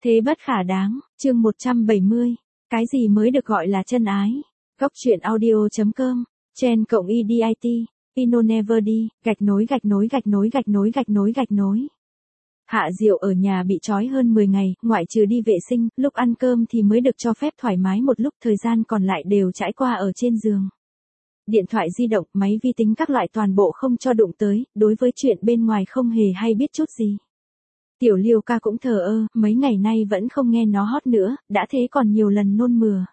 Thế bất khả đáng, chương 170. Cái gì mới được gọi là chân ái? Góc truyện audio.com, chen-edit, inoneverdi, _. Hạ Diệu ở nhà bị trói hơn 10 ngày, ngoại trừ đi vệ sinh, lúc ăn cơm thì mới được cho phép thoải mái một lúc, thời gian còn lại đều trải qua ở trên giường. Điện thoại di động, máy vi tính các loại toàn bộ không cho đụng tới, đối với chuyện bên ngoài không hề hay biết chút gì. Tiểu Liêu ca cũng thờ ơ, mấy ngày nay vẫn không nghe nó hót nữa, đã thế còn nhiều lần nôn mửa.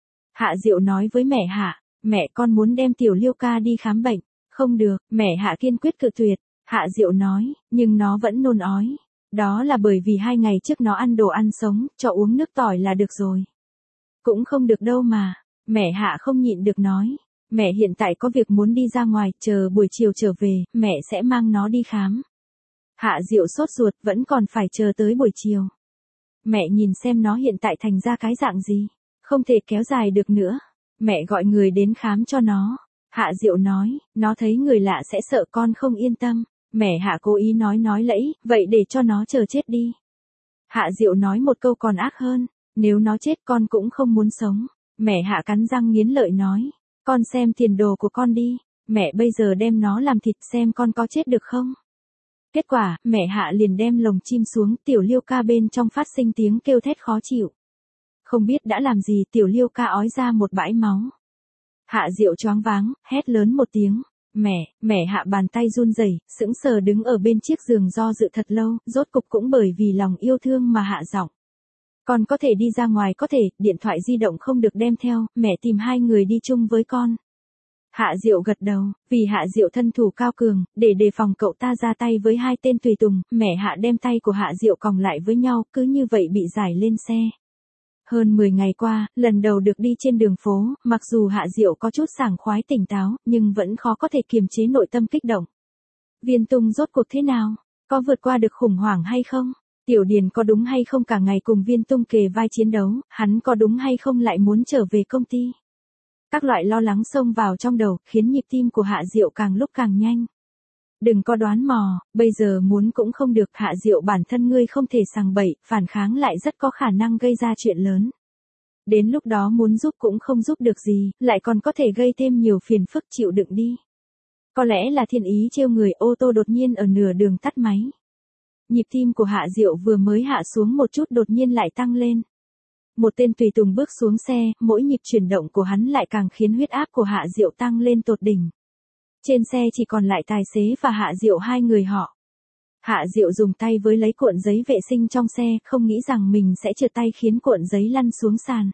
Hạ Diệu nói với mẹ Hạ, mẹ con muốn đem Tiểu Liêu ca đi khám bệnh. Không được, mẹ Hạ kiên quyết cự tuyệt. Hạ Diệu nói, nhưng nó vẫn nôn ói. Đó là bởi vì 2 ngày trước nó ăn đồ ăn sống, cho uống nước tỏi là được rồi. Cũng không được đâu mà. Mẹ Hạ không nhịn được nói. Mẹ hiện tại có việc muốn đi ra ngoài, chờ buổi chiều trở về, mẹ sẽ mang nó đi khám. Hạ Diệu sốt ruột, vẫn còn phải chờ tới buổi chiều. Mẹ nhìn xem nó hiện tại thành ra cái dạng gì. Không thể kéo dài được nữa. Mẹ gọi người đến khám cho nó. Hạ Diệu nói, nó thấy người lạ sẽ sợ con không yên tâm. Mẹ Hạ cố ý nói lẫy, vậy để cho nó chờ chết đi. Hạ Diệu nói một câu còn ác hơn, nếu nó chết con cũng không muốn sống. Mẹ Hạ cắn răng nghiến lợi nói, con xem tiền đồ của con đi, mẹ bây giờ đem nó làm thịt xem con có chết được không. Kết quả, mẹ Hạ liền đem lồng chim xuống, Tiểu Liêu ca bên trong phát sinh tiếng kêu thét khó chịu. Không biết đã làm gì, Tiểu Liêu ca ói ra một bãi máu. Hạ Diệu choáng váng, hét lớn một tiếng. Mẹ Hạ bàn tay run rẩy, sững sờ đứng ở bên chiếc giường do dự thật lâu, rốt cục cũng bởi vì lòng yêu thương mà hạ giọng. Con có thể đi ra ngoài có thể, điện thoại di động không được đem theo, mẹ tìm 2 người đi chung với con. Hạ Diệu gật đầu, vì Hạ Diệu thân thủ cao cường, để đề phòng cậu ta ra tay với 2 tên tùy tùng, mẹ Hạ đem tay của Hạ Diệu còng lại với nhau, cứ như vậy bị giải lên xe. Hơn 10 ngày qua, lần đầu được đi trên đường phố, mặc dù Hạ Diệu có chút sảng khoái tỉnh táo, nhưng vẫn khó có thể kiềm chế nội tâm kích động. Viên Tung rốt cuộc thế nào? Có vượt qua được khủng hoảng hay không? Tiểu Điền có đúng hay không cả ngày cùng Viên Tung kề vai chiến đấu, hắn có đúng hay không lại muốn trở về công ty? Các loại lo lắng xông vào trong đầu, khiến nhịp tim của Hạ Diệu càng lúc càng nhanh. Đừng có đoán mò, bây giờ muốn cũng không được, Hạ Diệu bản thân ngươi không thể sằng bậy, phản kháng lại rất có khả năng gây ra chuyện lớn. Đến lúc đó muốn giúp cũng không giúp được gì, lại còn có thể gây thêm nhiều phiền phức, chịu đựng đi. Có lẽ là thiên ý trêu người, ô tô đột nhiên ở nửa đường tắt máy. Nhịp tim của Hạ Diệu vừa mới hạ xuống một chút đột nhiên lại tăng lên. Một tên tùy tùng bước xuống xe, mỗi nhịp chuyển động của hắn lại càng khiến huyết áp của Hạ Diệu tăng lên tột đỉnh. Trên xe chỉ còn lại tài xế và Hạ Diệu 2 người họ. Hạ Diệu dùng tay với lấy cuộn giấy vệ sinh trong xe, không nghĩ rằng mình sẽ trượt tay khiến cuộn giấy lăn xuống sàn.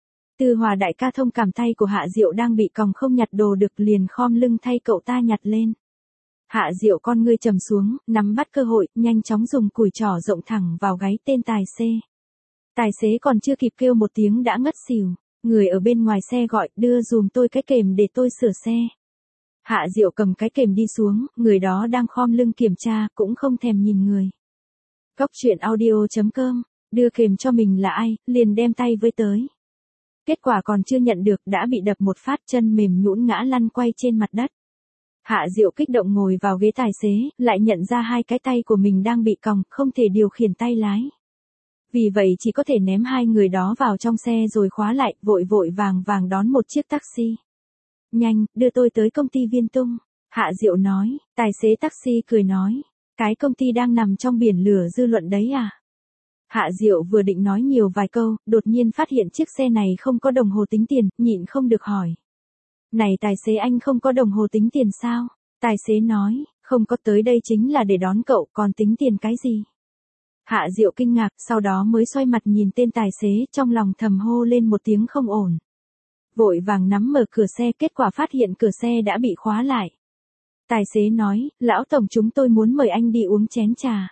Tư Hòa đại ca thông cảm tay của Hạ Diệu đang bị còng không nhặt đồ được, liền khom lưng thay cậu ta nhặt lên. Hạ Diệu con ngươi trầm xuống, nắm bắt cơ hội, nhanh chóng dùng cùi trỏ rộng thẳng vào gáy tên tài xế. Tài xế còn chưa kịp kêu một tiếng đã ngất xỉu. Người ở bên ngoài xe gọi, đưa dùm tôi cái kềm để tôi sửa xe. Hạ Diệu cầm cái kềm đi xuống, người đó đang khom lưng kiểm tra, cũng không thèm nhìn người. Góc truyện audio.com, đưa kềm cho mình là ai, liền đem tay với tới. Kết quả còn chưa nhận được, đã bị đập một phát, chân mềm nhũn ngã lăn quay trên mặt đất. Hạ Diệu kích động ngồi vào ghế tài xế, lại nhận ra 2 cái tay của mình đang bị còng, không thể điều khiển tay lái. Vì vậy chỉ có thể ném 2 người đó vào trong xe rồi khóa lại, vội vàng đón một chiếc taxi. Nhanh, đưa tôi tới công ty Viên Tung. Hạ Diệu nói, tài xế taxi cười nói, cái công ty đang nằm trong biển lửa dư luận đấy à? Hạ Diệu vừa định nói nhiều vài câu, đột nhiên phát hiện chiếc xe này không có đồng hồ tính tiền, nhịn không được hỏi. Này tài xế, anh không có đồng hồ tính tiền sao? Tài xế nói, không có, tới đây chính là để đón cậu, còn tính tiền cái gì? Hạ Diệu kinh ngạc, sau đó mới xoay mặt nhìn tên tài xế, trong lòng thầm hô lên một tiếng không ổn. Vội vàng nắm mở cửa xe, kết quả phát hiện cửa xe đã bị khóa lại. Tài xế nói, lão tổng chúng tôi muốn mời anh đi uống chén trà.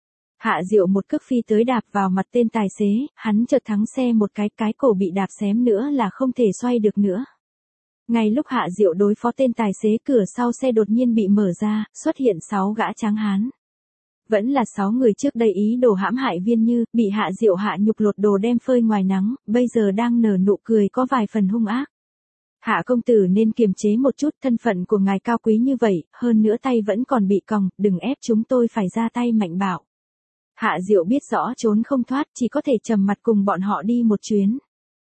Hạ Diệu một cước phi tới đạp vào mặt tên tài xế, hắn chợt thắng xe một cái cổ bị đạp xém nữa là không thể xoay được nữa. Ngay lúc Hạ Diệu đối phó tên tài xế, cửa sau xe đột nhiên bị mở ra, xuất hiện 6 gã tráng hán. Vẫn là 6 người trước đây ý đồ hãm hại Viên Như, bị Hạ Diệu hạ nhục lột đồ đem phơi ngoài nắng, bây giờ đang nở nụ cười có vài phần hung ác. Hạ công tử nên kiềm chế một chút, thân phận của ngài cao quý như vậy, hơn nữa tay vẫn còn bị còng, đừng ép chúng tôi phải ra tay mạnh bạo. Hạ Diệu biết rõ trốn không thoát, chỉ có thể trầm mặt cùng bọn họ đi một chuyến.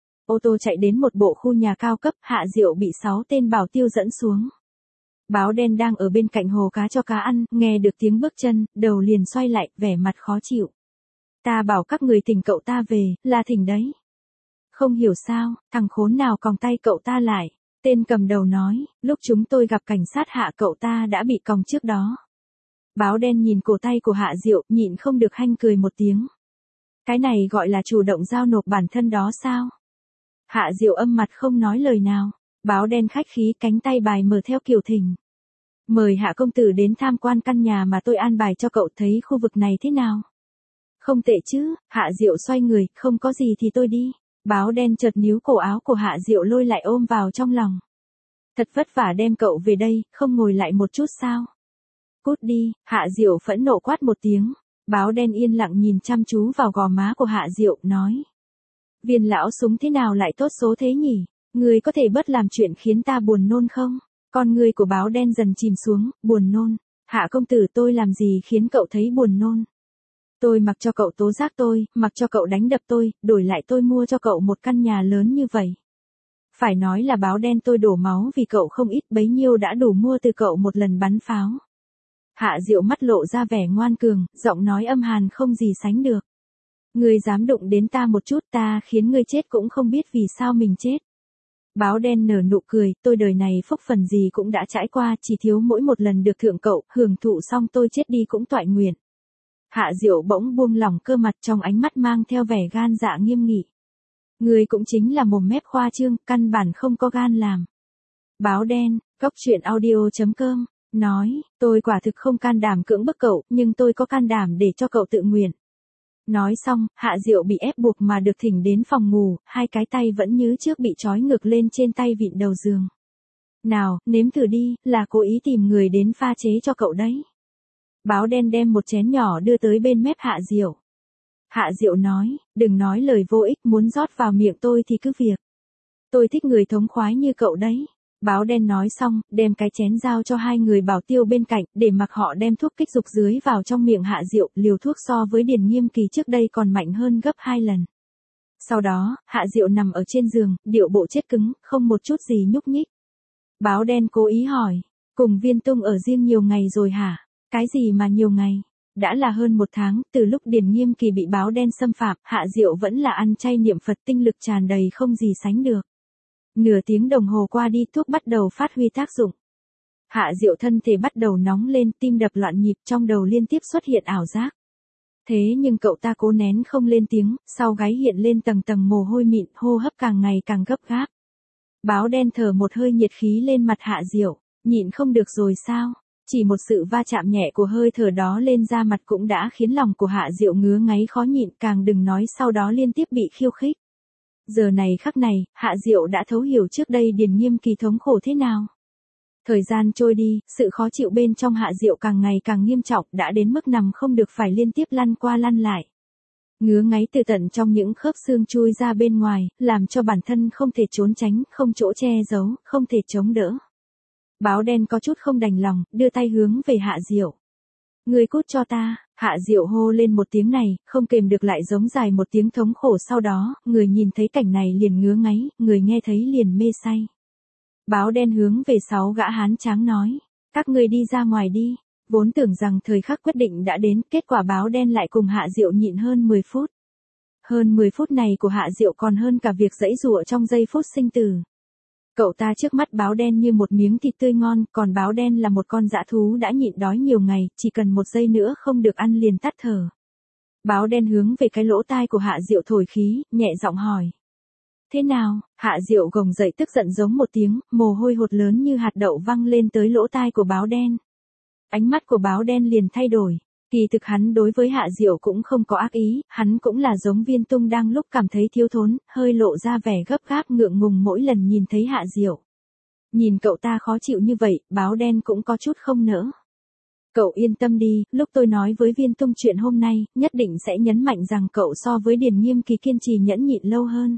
Ô tô chạy đến một bộ khu nhà cao cấp, Hạ Diệu bị 6 tên bảo tiêu dẫn xuống. Báo đen đang ở bên cạnh hồ cá cho cá ăn, nghe được tiếng bước chân, đầu liền xoay lại, vẻ mặt khó chịu. Ta bảo các người thỉnh cậu ta về, là thỉnh đấy. Không hiểu sao, thằng khốn nào còng tay cậu ta lại. Tên cầm đầu nói, lúc chúng tôi gặp cảnh sát Hạ cậu ta đã bị còng trước đó. Báo đen nhìn cổ tay của Hạ Diệu, nhịn không được hanh cười một tiếng. Cái này gọi là chủ động giao nộp bản thân đó sao? Hạ Diệu âm mặt không nói lời nào. Báo đen khách khí, cánh tay bài mở theo kiểu thỉnh. Mời Hạ công tử đến tham quan căn nhà mà tôi an bài cho cậu, thấy khu vực này thế nào? Không tệ chứ. Hạ Diệu xoay người, không có gì thì tôi đi. Báo đen chợt níu cổ áo của Hạ Diệu lôi lại ôm vào trong lòng. Thật vất vả đem cậu về đây, không ngồi lại một chút sao? Cút đi. Hạ Diệu phẫn nộ quát một tiếng. Báo đen yên lặng nhìn chăm chú vào gò má của Hạ Diệu, nói. Viên lão súng thế nào lại tốt số thế nhỉ? Người có thể bớt làm chuyện khiến ta buồn nôn không? Con người của báo đen dần chìm xuống, buồn nôn. Hạ công tử, tôi làm gì khiến cậu thấy buồn nôn? Tôi mặc cho cậu tố giác tôi, mặc cho cậu đánh đập tôi, đổi lại tôi mua cho cậu một căn nhà lớn như vậy. Phải nói là báo đen tôi đổ máu vì cậu không ít, bấy nhiêu đã đủ mua từ cậu một lần bắn pháo. Hạ Diệu mắt lộ ra vẻ ngoan cường, giọng nói âm hàn không gì sánh được. Ngươi dám đụng đến ta một chút, ta khiến ngươi chết cũng không biết vì sao mình chết. Báo đen nở nụ cười, tôi đời này phúc phần gì cũng đã trải qua, chỉ thiếu mỗi một lần được thượng cậu, hưởng thụ xong tôi chết đi cũng toại nguyện. Hạ Diệu bỗng buông lỏng cơ mặt, trong ánh mắt mang theo vẻ gan dạ nghiêm nghị. Ngươi cũng chính là mồm mép khoa trương, căn bản không có gan làm. Báo đen, goctruyện.audio.com, nói, tôi quả thực không can đảm cưỡng bức cậu, nhưng tôi có can đảm để cho cậu tự nguyện. Nói xong, Hạ Diệu bị ép buộc mà được thỉnh đến phòng ngủ, hai cái tay vẫn như trước bị trói ngược lên trên tay vịn đầu giường. Nào, nếm thử đi, là cố ý tìm người đến pha chế cho cậu đấy. Báo đen đem một chén nhỏ đưa tới bên mép Hạ Diệu. Hạ Diệu nói, đừng nói lời vô ích, muốn rót vào miệng tôi thì cứ việc. Tôi thích người thống khoái như cậu đấy. Báo đen nói xong, đem cái chén giao cho hai người bảo tiêu bên cạnh, để mặc họ đem thuốc kích dục dưới vào trong miệng Hạ Diệu, liều thuốc so với Điền Nghiêm Kỳ trước đây còn mạnh hơn gấp 2 lần. Sau đó, Hạ Diệu nằm ở trên giường, điệu bộ chết cứng, không một chút gì nhúc nhích. Báo đen cố ý hỏi, cùng Viên Tung ở riêng nhiều ngày rồi hả? Cái gì mà nhiều ngày? Đã là hơn 1 tháng, từ lúc Điền Nghiêm Kỳ bị báo đen xâm phạm, Hạ Diệu vẫn là ăn chay niệm Phật, tinh lực tràn đầy không gì sánh được. Nửa tiếng đồng hồ qua đi, thuốc bắt đầu phát huy tác dụng. Hạ Diệu thân thể bắt đầu nóng lên, tim đập loạn nhịp, trong đầu liên tiếp xuất hiện ảo giác. Thế nhưng cậu ta cố nén không lên tiếng, sau gáy hiện lên tầng tầng mồ hôi mịn, hô hấp càng ngày càng gấp gáp. Báo đen thở một hơi nhiệt khí lên mặt Hạ Diệu, nhịn không được rồi sao? Chỉ một sự va chạm nhẹ của hơi thở đó lên da mặt cũng đã khiến lòng của Hạ Diệu ngứa ngáy khó nhịn, càng đừng nói sau đó liên tiếp bị khiêu khích. Giờ này khắc này, Hạ Diệu đã thấu hiểu trước đây Điền Nghiêm Kỳ thống khổ thế nào. Thời gian trôi đi, sự khó chịu bên trong Hạ Diệu càng ngày càng nghiêm trọng, đã đến mức nằm không được phải liên tiếp lăn qua lăn lại. Ngứa ngáy từ tận trong những khớp xương chui ra bên ngoài, làm cho bản thân không thể trốn tránh, không chỗ che giấu, không thể chống đỡ. Báo đen có chút không đành lòng, đưa tay hướng về Hạ Diệu. Ngươi cút cho ta. Hạ Diệu hô lên một tiếng này, không kềm được lại giống dài một tiếng thống khổ, sau đó, người nhìn thấy cảnh này liền ngứa ngáy, người nghe thấy liền mê say. Báo đen hướng về 6 gã hán tráng nói, các ngươi đi ra ngoài đi. Vốn tưởng rằng thời khắc quyết định đã đến, kết quả báo đen lại cùng Hạ Diệu nhịn hơn 10 phút. Hơn 10 phút này của Hạ Diệu còn hơn cả việc giãy giụa trong giây phút sinh tử. Cậu ta trước mắt báo đen như một miếng thịt tươi ngon, còn báo đen là một con dã thú đã nhịn đói nhiều ngày, chỉ cần 1 giây nữa không được ăn liền tắt thở. Báo đen hướng về cái lỗ tai của Hạ Diệu thổi khí, nhẹ giọng hỏi. Thế nào? Hạ Diệu gồng dậy tức giận giống một tiếng, mồ hôi hột lớn như hạt đậu văng lên tới lỗ tai của báo đen. Ánh mắt của báo đen liền thay đổi. Kỳ thực hắn đối với Hạ Diệu cũng không có ác ý, hắn cũng là giống Viên Tung đang lúc cảm thấy thiếu thốn, hơi lộ ra vẻ gấp gáp ngượng ngùng mỗi lần nhìn thấy Hạ Diệu. Nhìn cậu ta khó chịu như vậy, báo đen cũng có chút không nỡ. Cậu yên tâm đi, lúc tôi nói với Viên Tung chuyện hôm nay, nhất định sẽ nhấn mạnh rằng cậu so với Điền Nghiêm Kỳ kiên trì nhẫn nhịn lâu hơn.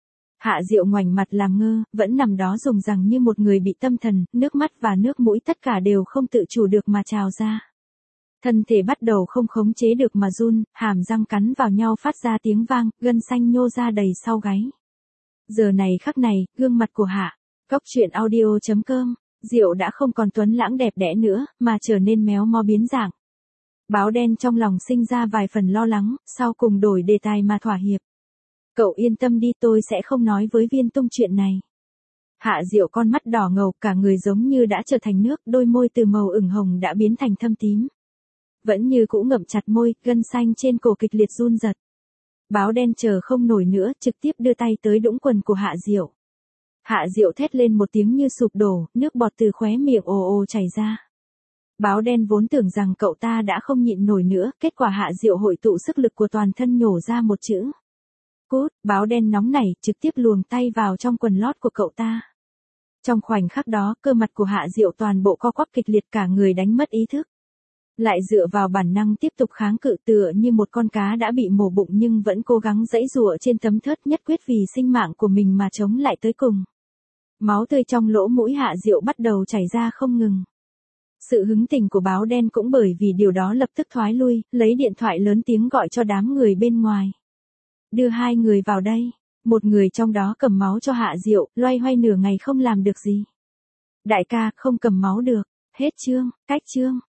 Hạ Diệu ngoảnh mặt làm ngơ, vẫn nằm đó dùng rằng như một người bị tâm thần, nước mắt và nước mũi tất cả đều không tự chủ được mà trào ra. Thân thể bắt đầu không khống chế được mà run, hàm răng cắn vào nhau phát ra tiếng vang, gân xanh nhô ra đầy sau gáy. Giờ này khắc này, gương mặt của Hạ Cốc Truyện Audio.com, Diệu đã không còn tuấn lãng đẹp đẽ nữa, mà trở nên méo mó biến dạng. Báo đen trong lòng sinh ra vài phần lo lắng, sau cùng đổi đề tài mà thỏa hiệp. Cậu yên tâm đi, tôi sẽ không nói với Viên Tung chuyện này. Hạ Diệu con mắt đỏ ngầu, cả người giống như đã trở thành nước, đôi môi từ màu ửng hồng đã biến thành thâm tím. Vẫn như cũ ngậm chặt môi, gân xanh trên cổ kịch liệt run giật. Báo đen chờ không nổi nữa, trực tiếp đưa tay tới đũng quần của Hạ Diệu. Hạ Diệu thét lên một tiếng như sụp đổ, nước bọt từ khóe miệng ồ ồ chảy ra. Báo đen vốn tưởng rằng cậu ta đã không nhịn nổi nữa, kết quả Hạ Diệu hội tụ sức lực của toàn thân nhổ ra một chữ. Cút, báo đen nóng nảy, trực tiếp luồn tay vào trong quần lót của cậu ta. Trong khoảnh khắc đó, cơ mặt của Hạ Diệu toàn bộ co quắp kịch liệt, cả người đánh mất ý thức. Lại dựa vào bản năng tiếp tục kháng cự, tựa như một con cá đã bị mổ bụng nhưng vẫn cố gắng giãy giụa trên tấm thớt, nhất quyết vì sinh mạng của mình mà chống lại tới cùng. Máu tươi trong lỗ mũi Hạ Diệu bắt đầu chảy ra không ngừng. Sự hứng tình của báo đen cũng bởi vì điều đó lập tức thoái lui, lấy điện thoại lớn tiếng gọi cho đám người bên ngoài. Đưa 2 người vào đây. Một người trong đó cầm máu cho Hạ Diệu, loay hoay nửa ngày không làm được gì. Đại ca, không cầm máu được. Hết chương, cách chương.